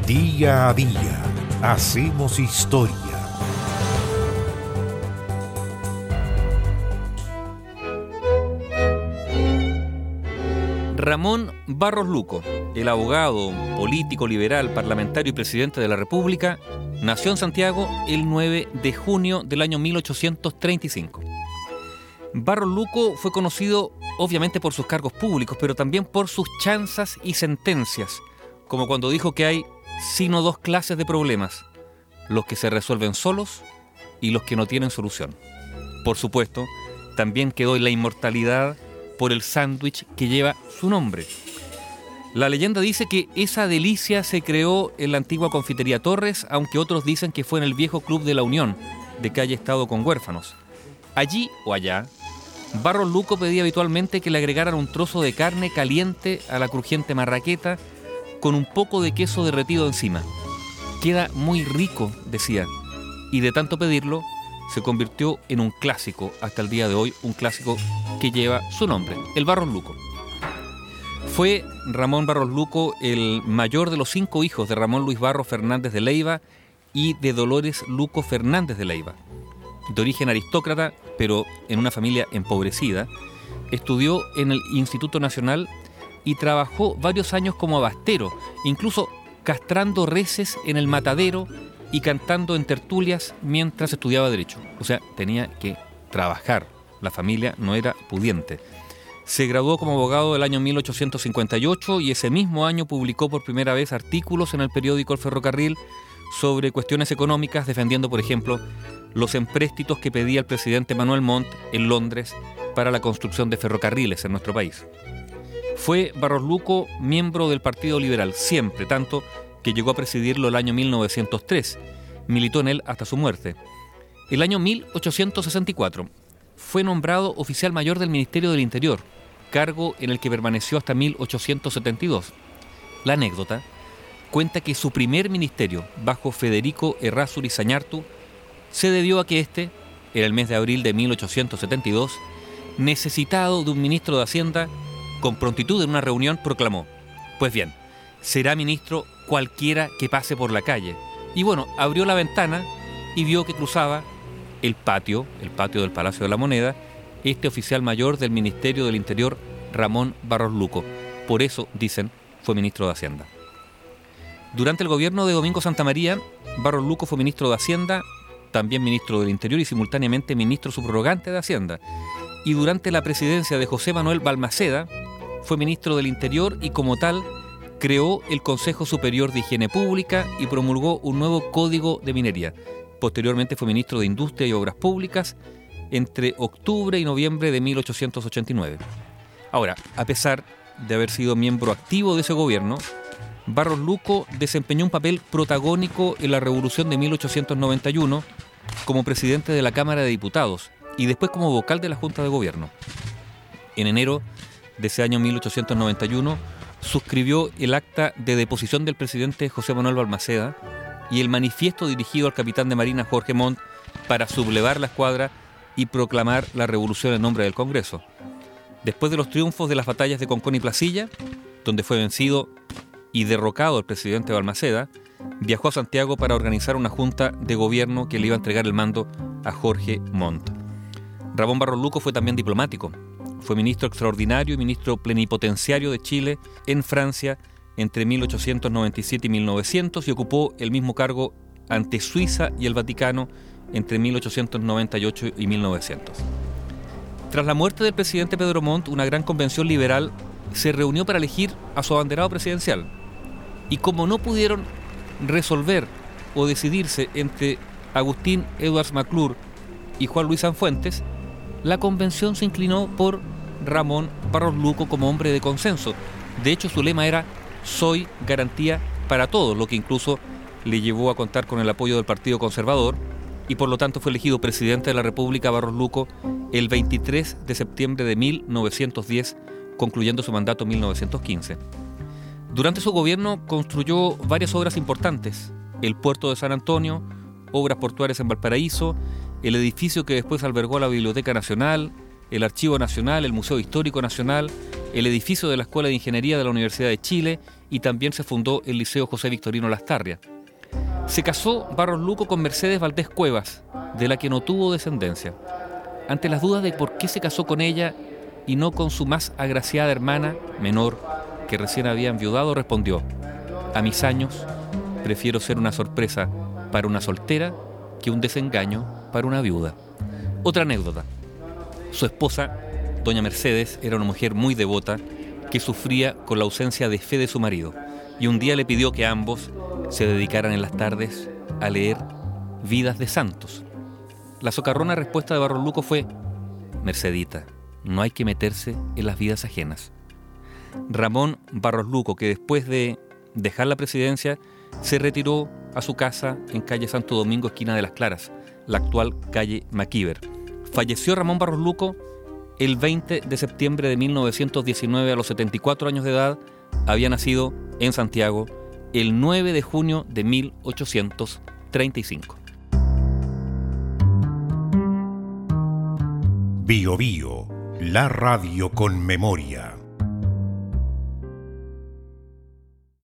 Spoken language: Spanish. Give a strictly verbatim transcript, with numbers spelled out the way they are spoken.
Día a día hacemos historia. Ramón Barros Luco, el abogado, político liberal, parlamentario y presidente de la República, nació en Santiago el nueve de junio del año mil ochocientos treinta y cinco. Barros Luco fue conocido obviamente por sus cargos públicos, pero también por sus chanzas y sentencias, como cuando dijo que hay sino dos clases de problemas, los que se resuelven solos y los que no tienen solución. Por supuesto, también quedó en la inmortalidad por el sándwich que lleva su nombre. La leyenda dice que esa delicia se creó en la antigua confitería Torres, aunque otros dicen que fue en el viejo Club de la Unión, de calle Estado con Huérfanos. Allí o allá, Barros Luco pedía habitualmente que le agregaran un trozo de carne caliente a la crujiente marraqueta con un poco de queso derretido encima. Queda muy rico, decía, y de tanto pedirlo, se convirtió en un clásico hasta el día de hoy, un clásico que lleva su nombre, el Barros Luco. Fue Ramón Barros Luco el mayor de los cinco hijos de Ramón Luis Barros Fernández de Leiva y de Dolores Luco Fernández de Leiva. De origen aristócrata, pero en una familia empobrecida, estudió en el Instituto Nacional y trabajó varios años como abastero, incluso castrando reses en el matadero y cantando en tertulias mientras estudiaba Derecho. O sea, tenía que trabajar. La familia no era pudiente. Se graduó como abogado el año mil ochocientos cincuenta y ocho y ese mismo año publicó por primera vez artículos en el periódico El Ferrocarril sobre cuestiones económicas, defendiendo, por ejemplo, los empréstitos que pedía el presidente Manuel Montt en Londres para la construcción de ferrocarriles en nuestro país. Fue Barros Luco miembro del Partido Liberal, siempre, tanto que llegó a presidirlo el año mil novecientos tres. Militó en él hasta su muerte. El año mil ochocientos sesenta y cuatro fue nombrado oficial mayor del Ministerio del Interior, cargo en el que permaneció hasta mil ochocientos setenta y dos. La anécdota cuenta que su primer ministerio, bajo Federico Errázuriz Zañartu, se debió a que éste, en el mes de abril de mil ochocientos setenta y dos, necesitado de un ministro de Hacienda, con prontitud en una reunión proclamó: pues bien, será ministro cualquiera que pase por la calle. Y bueno, abrió la ventana y vio que cruzaba el patio, el patio del Palacio de la Moneda, este oficial mayor del Ministerio del Interior, Ramón Barros Luco. Por eso, dicen, fue ministro de Hacienda. Durante el gobierno de Domingo Santamaría, Barros Luco fue ministro de Hacienda, también ministro del Interior y simultáneamente ministro subrogante de Hacienda. Y durante la presidencia de José Manuel Balmaceda, fue ministro del Interior y como tal creó el Consejo Superior de Higiene Pública y promulgó un nuevo Código de Minería. Posteriormente fue ministro de Industria y Obras Públicas entre octubre y noviembre de mil ochocientos ochenta y nueve. Ahora, a pesar de haber sido miembro activo de ese gobierno, Barros Luco desempeñó un papel protagónico en la Revolución de mil ochocientos noventa y uno como presidente de la Cámara de Diputados y después como vocal de la Junta de Gobierno. En enero de ese año mil ochocientos noventa y uno suscribió el acta de deposición del presidente José Manuel Balmaceda y el manifiesto dirigido al capitán de Marina Jorge Montt para sublevar la escuadra y proclamar la revolución en nombre del Congreso. Después de los triunfos de las batallas de Concón y Placilla, donde fue vencido y derrocado el presidente Balmaceda, viajó a Santiago para organizar una junta de gobierno que le iba a entregar el mando a Jorge Montt. Ramón Barros Luco fue también diplomático. Fue ministro extraordinario y ministro plenipotenciario de Chile en Francia entre mil ochocientos noventa y siete y mil novecientos y ocupó el mismo cargo ante Suiza y el Vaticano entre mil ochocientos noventa y ocho y mil novecientos. Tras la muerte del presidente Pedro Montt, una gran convención liberal se reunió para elegir a su abanderado presidencial. Y como no pudieron resolver o decidirse entre Agustín Edwards McClure y Juan Luis Sanfuentes, la convención se inclinó por Ramón Barros Luco como hombre de consenso. De hecho, su lema era «Soy garantía para todos», lo que incluso le llevó a contar con el apoyo del Partido Conservador y por lo tanto fue elegido presidente de la República Barros Luco el veintitrés de septiembre de mil novecientos diez, concluyendo su mandato en mil novecientos quince. Durante su gobierno construyó varias obras importantes: el puerto de San Antonio, obras portuarias en Valparaíso, el edificio que después albergó la Biblioteca Nacional, el Archivo Nacional, el Museo Histórico Nacional, el edificio de la Escuela de Ingeniería de la Universidad de Chile y también se fundó el Liceo José Victorino Lastarria. Se casó Barros Luco con Mercedes Valdés Cuevas, de la que no tuvo descendencia. Ante las dudas de por qué se casó con ella y no con su más agraciada hermana, menor, que recién había enviudado, respondió: a mis años, prefiero ser una sorpresa para una soltera que un desengaño para una viuda. Otra anécdota. Su esposa, doña Mercedes, era una mujer muy devota que sufría con la ausencia de fe de su marido, y un día le pidió que ambos se dedicaran en las tardes a leer vidas de santos. La socarrona respuesta de Barros Luco fue: Mercedita, no hay que meterse en las vidas ajenas. Ramón Barros Luco, que después de dejar la presidencia, se retiró a su casa en calle Santo Domingo, esquina de Las Claras, la actual calle Maquíver. Falleció Ramón Barros Luco el veinte de septiembre de mil novecientos diecinueve a los setenta y cuatro años de edad. Había nacido en Santiago el nueve de junio de mil ochocientos treinta y cinco. Bio Bio, la radio con memoria.